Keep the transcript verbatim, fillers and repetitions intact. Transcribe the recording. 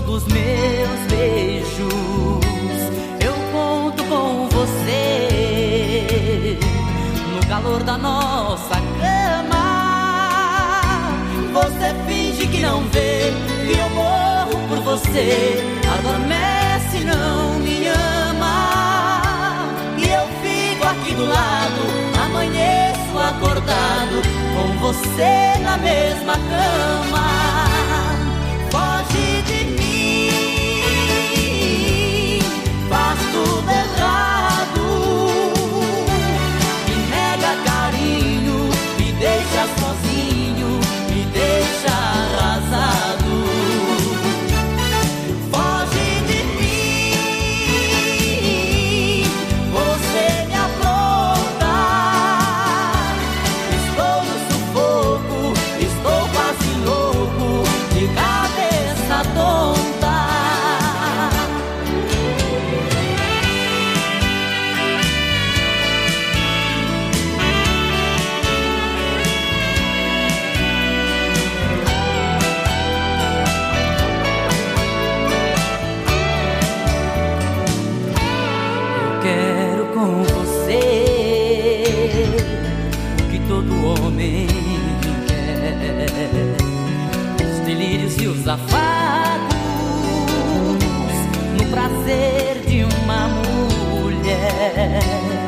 dos meus beijos eu conto com você. No calor da nossa cama você finge que não vê que eu morro por você. Adormece, não me ama, e eu fico aqui do lado. Amanheço acordado com você na mesma cama. Foge de mim, faz tudo errado, me nega carinho, me deixa sozinho, me deixa arrasado. Foge de mim, você me apronta. Estou no sufoco, estou quase louco, de cabeça tonta. Eu quero com você o que todo homem quer: os delírios e os afagos, no prazer de uma mulher.